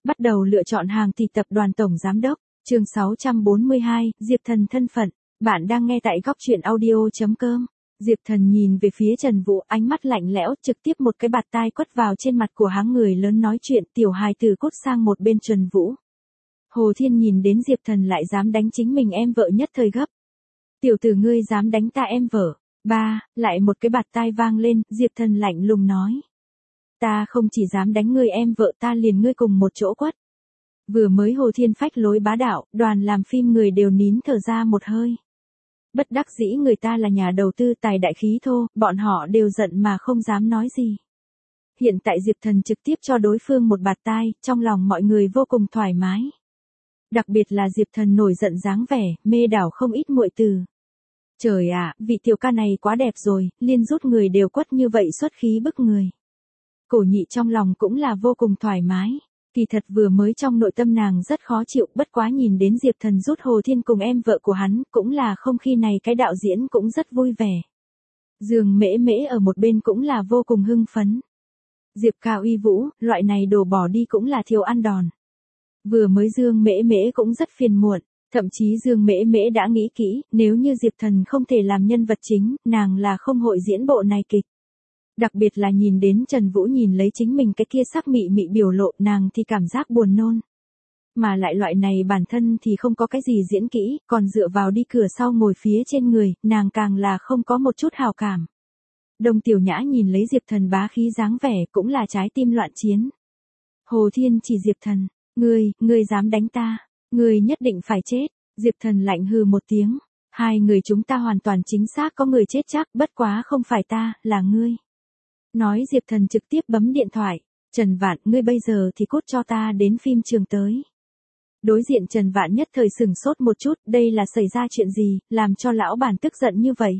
Bắt đầu lựa chọn hàng thì tập đoàn tổng giám đốc, chương 642, Diệp Thần thân phận. Bạn đang nghe tại góc truyện audio.com. Diệp Thần nhìn về phía Trần Vũ, ánh mắt lạnh lẽo, trực tiếp một cái bạt tai quất vào trên mặt của hắn. Người lớn nói chuyện, tiểu hài tử cút sang một bên. Trần Vũ. Hồ Thiên nhìn đến Diệp Thần lại dám đánh chính mình em vợ, nhất thời gấp. Tiểu tử ngươi dám đánh ta em vợ. Ba, lại một cái bạt tai vang lên, Diệp Thần lạnh lùng nói. Ta không chỉ dám đánh ngươi em vợ, ta liền ngươi cùng một chỗ quất. Vừa mới Hồ Thiên phách lối bá đạo, đoàn làm phim người đều nín thở ra một hơi. Bất đắc dĩ người ta là nhà đầu tư tài đại khí thô, bọn họ đều giận mà không dám nói gì. Hiện tại Diệp Thần trực tiếp cho đối phương một bạt tai, trong lòng mọi người vô cùng thoải mái. Đặc biệt là Diệp Thần nổi giận dáng vẻ, mê đảo không ít muội tử. Trời ạ, vị tiểu ca này quá đẹp rồi, liên rút người đều quất như vậy xuất khí bức người. Cổ Nhị trong lòng cũng là vô cùng thoải mái. Kỳ thật vừa mới trong nội tâm nàng rất khó chịu, bất quá nhìn đến Diệp Thần rút Hồ Thiên cùng em vợ của hắn, cũng là không khi này cái đạo diễn cũng rất vui vẻ. Dương Mễ Mễ ở một bên cũng là vô cùng hưng phấn. Diệp Cao uy vũ, loại này đồ bỏ đi cũng là thiếu ăn đòn. Vừa mới Dương Mễ Mễ cũng rất phiền muộn, thậm chí Dương Mễ Mễ đã nghĩ kỹ, nếu như Diệp Thần không thể làm nhân vật chính, nàng là không hội diễn bộ này kịch. Đặc biệt là nhìn đến Trần Vũ nhìn lấy chính mình cái kia sắc mị mị biểu lộ, nàng thì cảm giác buồn nôn. Mà lại loại này bản thân thì không có cái gì diễn kỹ, còn dựa vào đi cửa sau ngồi phía trên người, nàng càng là không có một chút hào cảm. Đồng Tiểu Nhã nhìn lấy Diệp Thần bá khí dáng vẻ, cũng là trái tim loạn chiến. Hồ Thiên chỉ Diệp Thần, ngươi dám đánh ta, ngươi nhất định phải chết. Diệp Thần lạnh hừ một tiếng, hai người chúng ta hoàn toàn chính xác có người chết chắc, bất quá không phải ta, là ngươi. Nói Diệp Thần trực tiếp bấm điện thoại, Trần Vạn, ngươi bây giờ thì cút cho ta đến phim trường tới. Đối diện Trần Vạn nhất thời sửng sốt một chút, đây là xảy ra chuyện gì, làm cho lão bản tức giận như vậy.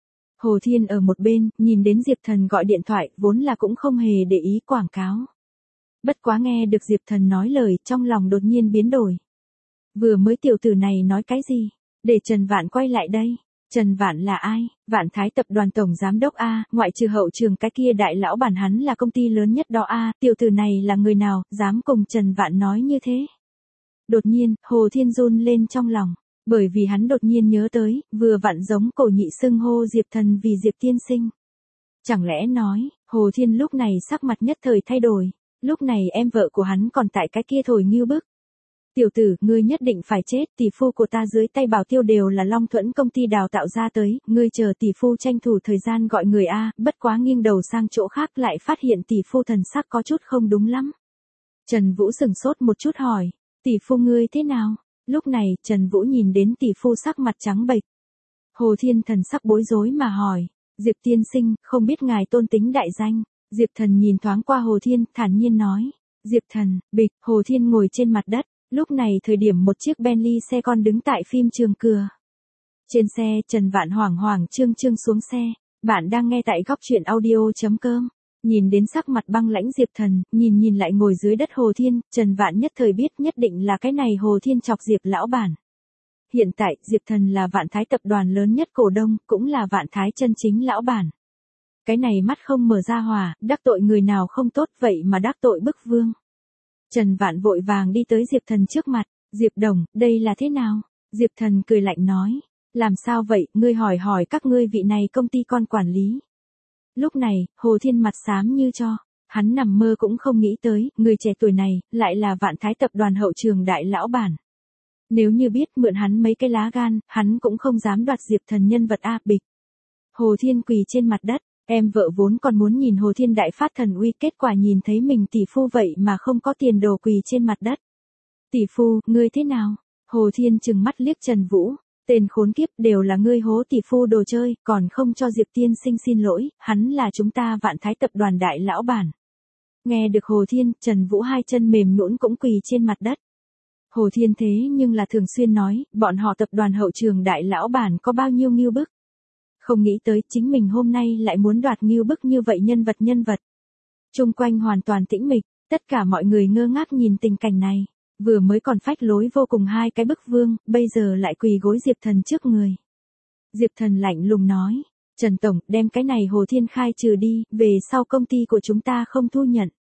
Hồ Thiên ở một bên, nhìn đến Diệp Thần gọi điện thoại, vốn là cũng không hề để ý quảng cáo. Bất quá nghe được Diệp Thần nói lời, trong lòng đột nhiên biến đổi. Vừa mới tiểu tử này nói cái gì, để Trần Vạn quay lại đây. Trần Vạn là ai? Vạn Thái tập đoàn tổng giám đốc A, ngoại trừ hậu trường cái kia đại lão bản hắn là công ty lớn nhất đó A, tiểu tử này là người nào, dám cùng Trần Vạn nói như thế? Đột nhiên, Hồ Thiên run lên trong lòng, bởi vì hắn đột nhiên nhớ tới, vừa vặn giống Cổ Nhị xưng hô Diệp Thần vì Diệp tiên sinh. Chẳng lẽ nói, Hồ Thiên lúc này sắc mặt nhất thời thay đổi, lúc này em vợ của hắn còn tại cái kia thổi ngưu bức. Tiểu tử, ngươi nhất định phải chết, tỷ phu của ta dưới tay Bảo Tiêu đều là Long Thuẫn công ty đào tạo ra tới, ngươi chờ tỷ phu tranh thủ thời gian gọi người A, bất quá nghiêng đầu sang chỗ khác lại phát hiện tỷ phu thần sắc có chút không đúng lắm. Trần Vũ sửng sốt một chút hỏi, tỷ phu ngươi thế nào? Lúc này, Trần Vũ nhìn đến tỷ phu sắc mặt trắng bệch. Hồ Thiên thần sắc bối rối mà hỏi, Diệp tiên sinh, không biết ngài tôn tính đại danh? Diệp Thần nhìn thoáng qua Hồ Thiên, thản nhiên nói, Diệp Thần, bịch, Hồ Thiên ngồi trên mặt đất. Lúc này thời điểm một chiếc Bentley xe con đứng tại phim trường cửa. Trên xe, Trần Vạn hoảng hoảng trương xuống xe. Bạn đang nghe tại góc truyện audio.com. Nhìn đến sắc mặt băng lãnh Diệp Thần, nhìn lại ngồi dưới đất Hồ Thiên, Trần Vạn nhất thời biết nhất định là cái này Hồ Thiên chọc Diệp lão bản. Hiện tại, Diệp Thần là Vạn Thái tập đoàn lớn nhất cổ đông, cũng là Vạn Thái chân chính lão bản. Cái này mắt không mở ra hòa, đắc tội người nào không tốt vậy mà đắc tội bức vương. Trần Vạn vội vàng đi tới Diệp Thần trước mặt, Diệp Đồng, đây là thế nào? Diệp Thần cười lạnh nói, làm sao vậy, ngươi hỏi các ngươi vị này công ty con quản lý. Lúc này, Hồ Thiên mặt xám như cho, hắn nằm mơ cũng không nghĩ tới, người trẻ tuổi này, lại là Vạn Thái tập đoàn hậu trường đại lão bản. Nếu như biết mượn hắn mấy cái lá gan, hắn cũng không dám đoạt Diệp Thần nhân vật A bịch. Hồ Thiên quỳ trên mặt đất. Em vợ vốn còn muốn nhìn Hồ Thiên đại phát thần uy, kết quả nhìn thấy mình tỷ phu vậy mà không có tiền đồ quỳ trên mặt đất. Tỷ phu, ngươi thế nào? Hồ Thiên trừng mắt liếc Trần Vũ, tên khốn kiếp, đều là ngươi hố tỷ phu đồ chơi, còn không cho Diệp tiên sinh xin lỗi, hắn là chúng ta Vạn Thái tập đoàn đại lão bản. Nghe được Hồ Thiên, Trần Vũ hai chân mềm nhũn cũng quỳ trên mặt đất. Hồ Thiên thế nhưng là thường xuyên nói, bọn họ tập đoàn hậu trường đại lão bản có bao nhiêu ngưu bức. Không nghĩ tới chính mình hôm nay lại muốn đoạt ngưu bức như vậy nhân vật. Trung quanh hoàn toàn tĩnh mịch, tất cả mọi người ngơ ngác nhìn tình cảnh này. Vừa mới còn phách lối vô cùng hai cái bức vương, bây giờ lại quỳ gối Diệp Thần trước người. Diệp Thần lạnh lùng nói, Trần Tổng, đem cái này Hồ Thiên khai trừ đi, về sau công ty của chúng ta không thu nhận.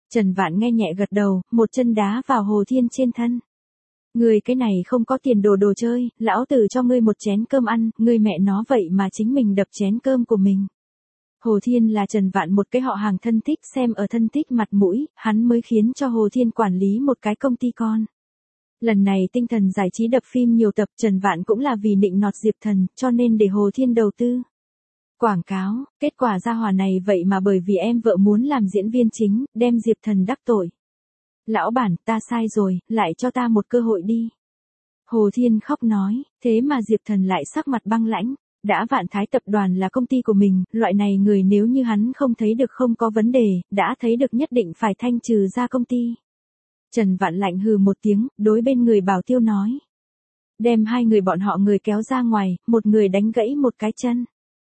Trần Vạn nghe nhẹ gật đầu, một chân đá vào Hồ Thiên trên thân. Ngươi cái này không có tiền đồ chơi, lão tử cho ngươi một chén cơm ăn, ngươi mẹ nó vậy mà chính mình đập chén cơm của mình. Hồ Thiên là Trần Vạn một cái họ hàng thân thích, xem ở thân thích mặt mũi, hắn mới khiến cho Hồ Thiên quản lý một cái công ty con. Lần này tinh thần giải trí đập phim nhiều tập, Trần Vạn cũng là vì nịnh nọt Diệp Thần, cho nên để Hồ Thiên đầu tư quảng cáo, kết quả ra hỏa này vậy mà bởi vì em vợ muốn làm diễn viên chính, đem Diệp Thần đắc tội. Lão bản, ta sai rồi, lại cho ta một cơ hội đi. Hồ Thiên khóc nói, thế mà Diệp Thần lại sắc mặt băng lãnh. Đã Vạn Thái tập đoàn là công ty của mình, loại này người nếu như hắn không thấy được không có vấn đề, đã thấy được nhất định phải thanh trừ ra công ty. Trần Vạn lạnh hừ một tiếng, đối bên người Bảo Tiêu nói. Đem hai người bọn họ người kéo ra ngoài, một người đánh gãy một cái chân.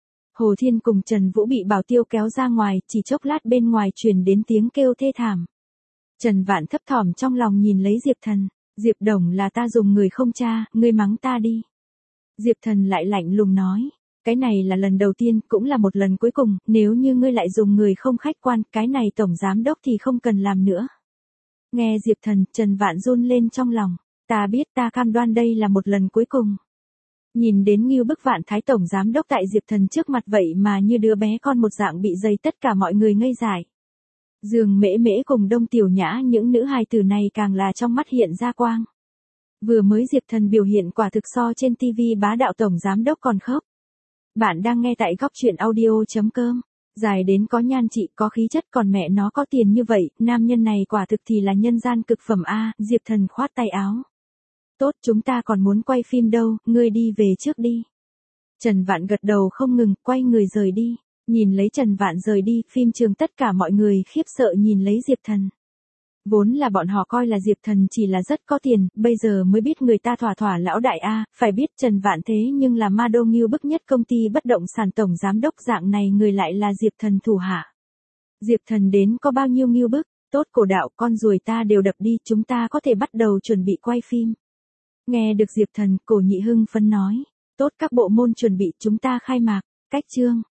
Hồ Thiên cùng Trần Vũ bị Bảo Tiêu kéo ra ngoài, chỉ chốc lát bên ngoài truyền đến tiếng kêu thê thảm. Trần Vạn thấp thỏm trong lòng nhìn lấy Diệp Thần. Diệp Đồng là ta dùng người không cha, ngươi mắng ta đi. Diệp Thần lại lạnh lùng nói, cái này là lần đầu tiên, cũng là một lần cuối cùng, nếu như ngươi lại dùng người không khách quan, cái này tổng giám đốc thì không cần làm nữa. Nghe Diệp Thần, Trần Vạn run lên trong lòng, ta biết, ta cam đoan đây là một lần cuối cùng. Nhìn đến Ngưu Bức Vạn Thái tổng giám đốc tại Diệp Thần trước mặt vậy mà như đứa bé con một dạng bị dày, tất cả mọi người ngây dại. Dương Mễ Mễ cùng Đông Tiểu Nhã, những nữ hài tử này càng là trong mắt hiện ra quang. Vừa mới Diệp Thần biểu hiện quả thực so trên TV bá đạo tổng giám đốc còn khớp. Bạn đang nghe tại góc truyện audio.com. Dài đến có nhan trị, có khí chất, còn mẹ nó có tiền như vậy, nam nhân này quả thực thì là nhân gian cực phẩm a. Diệp Thần khoát tay áo. Tốt, chúng ta còn muốn quay phim đâu, ngươi đi về trước đi. Trần Vạn gật đầu không ngừng, quay người rời đi. Nhìn lấy Trần Vạn rời đi, phim trường tất cả mọi người khiếp sợ nhìn lấy Diệp Thần. Vốn là bọn họ coi là Diệp Thần chỉ là rất có tiền, bây giờ mới biết người ta thỏa lão đại a, phải biết Trần Vạn thế nhưng là ma đô Ngưu Bức nhất công ty bất động sản tổng giám đốc, dạng này người lại là Diệp Thần thủ hạ. Diệp Thần đến có bao nhiêu Ngưu Bức, tốt cổ đạo, con ruồi ta đều đập đi, chúng ta có thể bắt đầu chuẩn bị quay phim. Nghe được Diệp Thần, Cổ Nhị Hưng phấn nói, tốt, các bộ môn chuẩn bị, chúng ta khai mạc, cách chương.